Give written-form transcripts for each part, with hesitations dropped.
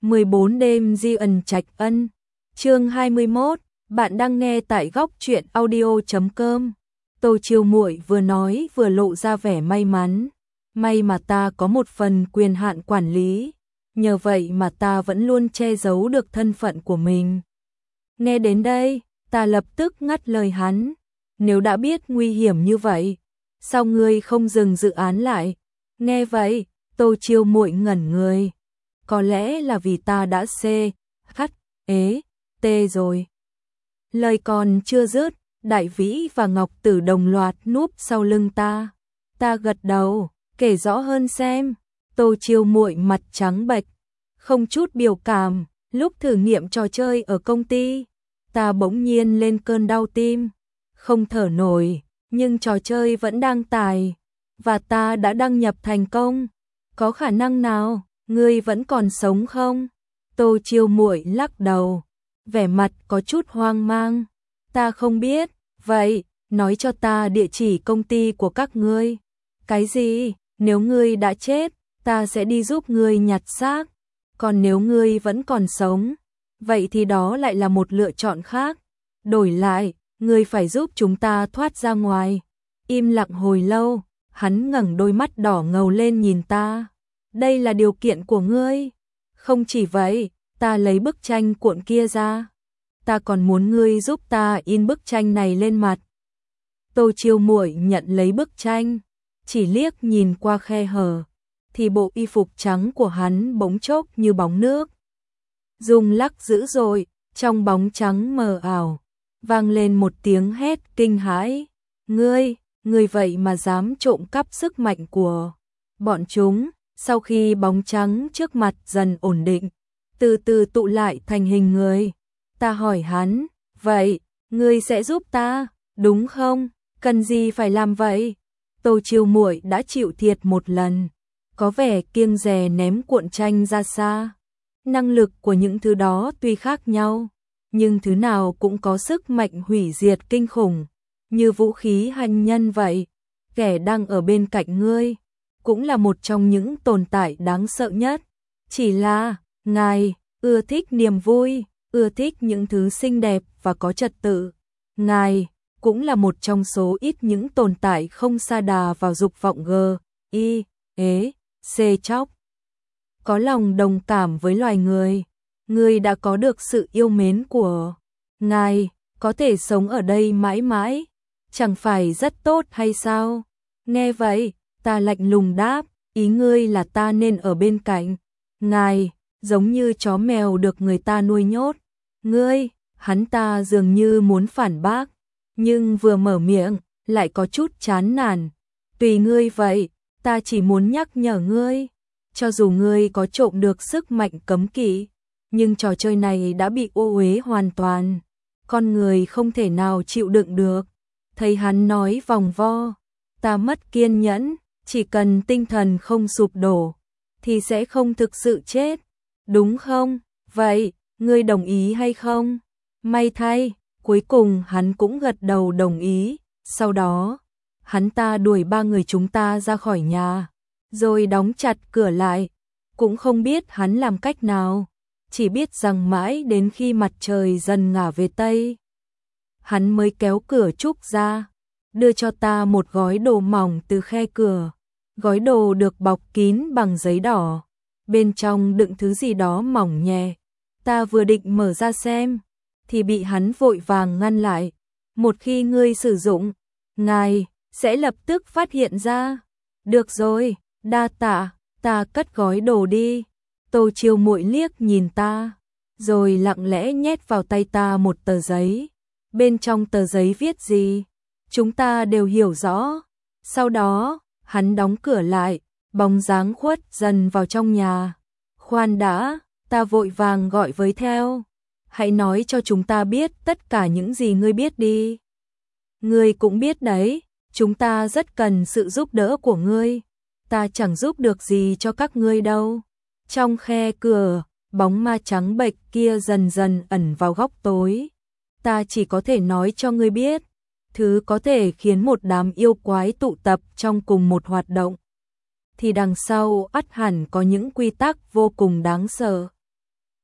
14 đêm di ẩn trạch ân. Chương 21, bạn đang nghe tại góc truyện audio.com. Tô Chiêu Muội vừa nói vừa lộ ra vẻ may mắn. May mà ta có một phần quyền hạn quản lý, nhờ vậy mà ta vẫn luôn che giấu được thân phận của mình. Nghe đến đây, ta lập tức ngắt lời hắn. Nếu đã biết nguy hiểm như vậy, sao ngươi không dừng dự án lại? Nghe vậy, Tô Chiêu Muội ngẩn người. Có lẽ là vì ta đã tê rồi. Lời còn chưa dứt, Đại Vĩ và Ngọc Tử đồng loạt núp sau lưng ta. Ta gật đầu, kể rõ hơn xem. Tô Chiêu Muội mặt trắng bệch, không chút biểu cảm. Lúc thử nghiệm trò chơi ở công ty, ta bỗng nhiên lên cơn đau tim, không thở nổi, nhưng trò chơi vẫn đang tải, và ta đã đăng nhập thành công. Có khả năng nào ngươi vẫn còn sống không? Tô Chiêu Muội lắc đầu, vẻ mặt có chút hoang mang. Ta không biết. Vậy, nói cho ta địa chỉ công ty của các ngươi. Cái gì? Nếu ngươi đã chết, ta sẽ đi giúp ngươi nhặt xác. Còn nếu ngươi vẫn còn sống, vậy thì đó lại là một lựa chọn khác. Đổi lại, ngươi phải giúp chúng ta thoát ra ngoài. Im lặng hồi lâu, hắn ngẩng đôi mắt đỏ ngầu lên nhìn ta. Đây là điều kiện của ngươi. Không chỉ vậy, ta lấy bức tranh cuộn kia ra. Ta còn muốn ngươi giúp ta in bức tranh này lên mặt. Tô Chiêu Muội nhận lấy bức tranh, chỉ liếc nhìn qua khe hở, thì bộ y phục trắng của hắn bỗng chốc như bóng nước. Rung lắc dữ dội, trong bóng trắng mờ ảo, vang lên một tiếng hét kinh hãi. Ngươi vậy mà dám trộm cắp sức mạnh của bọn chúng. Sau khi bóng trắng trước mặt dần ổn định, từ từ tụ lại thành hình người, ta hỏi hắn, vậy, ngươi sẽ giúp ta, đúng không? Cần gì phải làm vậy? Tô Chiêu Muội đã chịu thiệt một lần, có vẻ kiêng dè ném cuộn tranh ra xa. Năng lực của những thứ đó tuy khác nhau, nhưng thứ nào cũng có sức mạnh hủy diệt kinh khủng, như vũ khí hành nhân vậy. Kẻ đang ở bên cạnh ngươi cũng là một trong những tồn tại đáng sợ nhất. Chỉ là, ngài ưa thích niềm vui, ưa thích những thứ xinh đẹp và có trật tự. Ngài cũng là một trong số ít những tồn tại không sa đà vào dục vọng chóc. Có lòng đồng cảm với loài người. Ngươi đã có được sự yêu mến của ngài, có thể sống ở đây mãi mãi. Chẳng phải rất tốt hay sao? Nghe vậy, ta lạnh lùng đáp, ý ngươi là ta nên ở bên cạnh ngài, giống như chó mèo được người ta nuôi nhốt. Hắn ta dường như muốn phản bác, nhưng vừa mở miệng, lại có chút chán nản. Tùy ngươi vậy, ta chỉ muốn nhắc nhở ngươi, cho dù ngươi có trộm được sức mạnh cấm kỵ, nhưng trò chơi này đã bị ô uế hoàn toàn. Con người không thể nào chịu đựng được. Thấy hắn nói vòng vo, ta mất kiên nhẫn, chỉ cần tinh thần không sụp đổ, thì sẽ không thực sự chết, đúng không? Vậy, ngươi đồng ý hay không? May thay, cuối cùng hắn cũng gật đầu đồng ý. Sau đó, hắn ta đuổi ba người chúng ta ra khỏi nhà, rồi đóng chặt cửa lại. Cũng không biết hắn làm cách nào, chỉ biết rằng mãi đến khi mặt trời dần ngả về Tây, hắn mới kéo cửa trúc ra, đưa cho ta một gói đồ mỏng từ khe cửa. Gói đồ được bọc kín bằng giấy đỏ, bên trong đựng thứ gì đó mỏng nhẹ. Ta vừa định mở ra xem, thì bị hắn vội vàng ngăn lại. Một khi ngươi sử dụng, ngài sẽ lập tức phát hiện ra. Được rồi, đa tạ, ta cất gói đồ đi. Tô Chiêu Muội liếc nhìn ta, rồi lặng lẽ nhét vào tay ta một tờ giấy. Bên trong tờ giấy viết gì? Chúng ta đều hiểu rõ. Sau đó, hắn đóng cửa lại, bóng dáng khuất dần vào trong nhà. Khoan đã, ta vội vàng gọi với theo. Hãy nói cho chúng ta biết tất cả những gì ngươi biết đi. Ngươi cũng biết đấy, chúng ta rất cần sự giúp đỡ của ngươi. Ta chẳng giúp được gì cho các ngươi đâu. Trong khe cửa, bóng ma trắng bệch kia dần dần ẩn vào góc tối. Ta chỉ có thể nói cho ngươi biết, thứ có thể khiến một đám yêu quái tụ tập trong cùng một hoạt động, thì đằng sau ắt hẳn có những quy tắc vô cùng đáng sợ.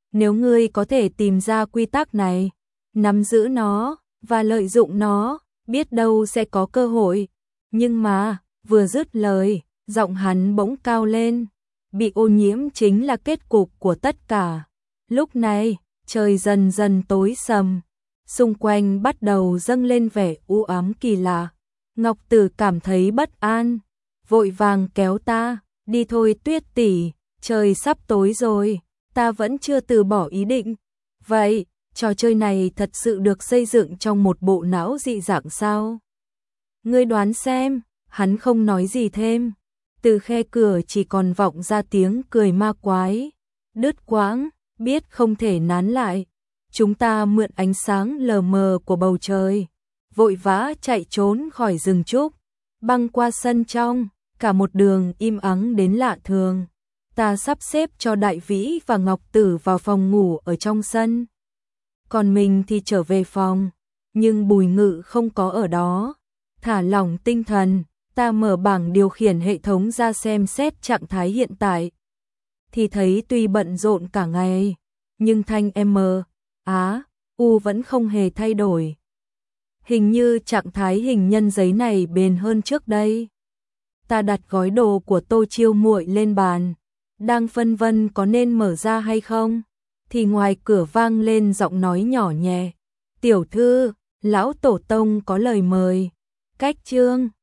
Nếu ngươi có thể tìm ra quy tắc này, nắm giữ nó và lợi dụng nó, biết đâu sẽ có cơ hội. Nhưng mà, vừa dứt lời, giọng hắn bỗng cao lên. Bị ô nhiễm chính là kết cục của tất cả. Lúc này, trời dần dần tối sầm. Xung quanh bắt đầu dâng lên vẻ u ám kỳ lạ. Ngọc Tử cảm thấy bất an, vội vàng kéo ta, đi thôi Tuyết tỷ, trời sắp tối rồi, ta vẫn chưa từ bỏ ý định. Vậy, trò chơi này thật sự được xây dựng trong một bộ não dị dạng sao? Ngươi đoán xem, hắn không nói gì thêm. Từ khe cửa chỉ còn vọng ra tiếng cười ma quái. Đứt quãng, biết không thể nán lại. Chúng ta mượn ánh sáng lờ mờ của bầu trời, vội vã chạy trốn khỏi rừng trúc, băng qua sân trong, cả một đường im ắng đến lạ thường. Ta sắp xếp cho Đại Vĩ và Ngọc Tử vào phòng ngủ ở trong sân. Còn mình thì trở về phòng, nhưng Bùi Ngự không có ở đó. Thả lỏng tinh thần, ta mở bảng điều khiển hệ thống ra xem xét trạng thái hiện tại. Thì thấy tuy bận rộn cả ngày, nhưng thanh M, Á, U vẫn không hề thay đổi. Hình như trạng thái hình nhân giấy này bền hơn trước đây. Ta đặt gói đồ của Tô Chiêu muội lên bàn, đang phân vân có nên mở ra hay không, thì ngoài cửa vang lên giọng nói nhỏ nhẹ. Tiểu thư, lão tổ tông có lời mời. Cách chương